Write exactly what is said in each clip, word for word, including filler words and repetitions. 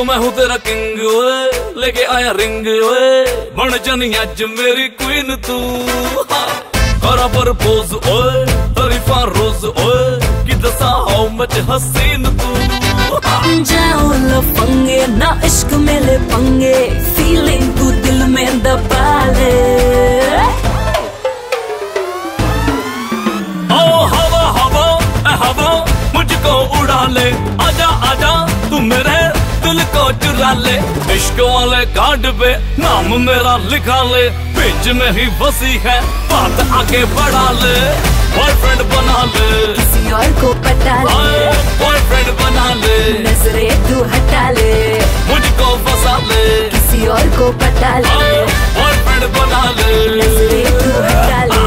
मैं हूँ तेरा किंग ओए, लेके आया रिंग ओए, बन जानी अज मेरी क्वीन तू। करा प्रपोज ओए, तारीफा रोज ओए, कि दसा हाउ मच हसीन तू। जाओ लफंगे ना इश्क मेले पंगे, फीलिंग तू दिल में दबा ले। ओ हवा हवा ए हवा मुझको उड़ा ले, आजा आजा तू मेरे दिल को चुरा ले। इश्क वाले कार्ड पे नाम मेरा लिखा ले, बीच में ही बसी है बात आगे बढ़ा ले। बॉयफ्रेंड बना ले, किसी और को पटा ले, बॉयफ्रेंड बना ले, नजरें तू हटा ले, मुझको फंसा ले, किसी और को पटा ले, बॉयफ्रेंड बना ले, नजरें तू हटा ले।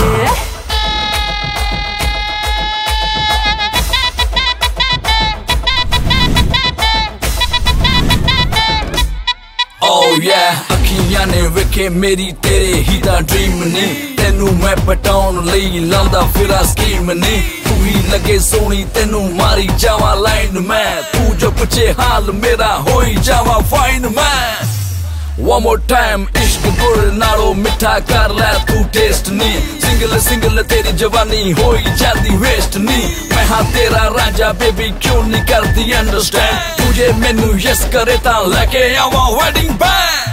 Oh yeah, अखियां ने वेखे मेरी तेरे ही दा ड्रीम ने, तेनू मैं पटाउन लई लांदा फिरा स्कीम ने। तू ही लगे सोनी तेनू मारी जावा लाइन मैं, तू जो पूछे हाल मेरा होई जावा फाइन मैं। One more time, इश्क गुड़ नालो मिठा कर लै तू टेस्ट नी, सिंगल सिंगल तेरी जवानी होई जाती वेस्ट नी। मैं हाँ तेरा राजा बेबी क्यों नहीं करती अंडरस्टैंड, तुझे मैनू यस करे ता लेके आवा वेडिंग बैंड।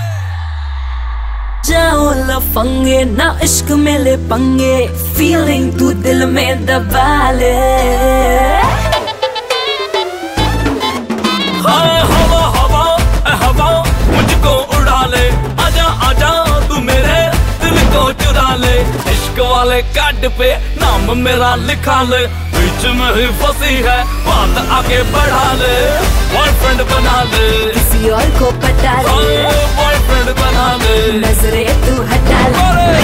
जाओ लफंगे ना इश्क मेले पंगे, फीलिंग तू दिल में दबा ले। हाँ हवा हवा ए हवा मुझको उड़ा ले, आजा आजा तू मेरे दिल को चुरा ले। इश्क वाले कार्ड पे नाम मेरा लिखा ले, बीच में ही फंसी है बात आगे बढ़ा ले। बॉयफ्रेंड बना ले, किसी और को पटा ले, बॉयफ्रेंड बना ले, नजरें तू हटा ले।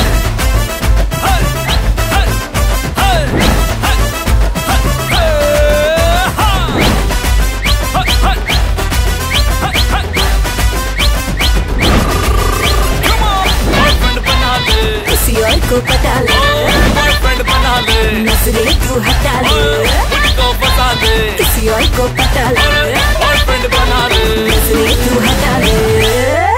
किसी और को पटा ले, बॉयफ्रेंड बना ले, नजरें तू हटा ले, मुझको फंसा दे, किसी और को पटा ले, बॉयफ्रेंड बना ले, नजरें तू हटा ले।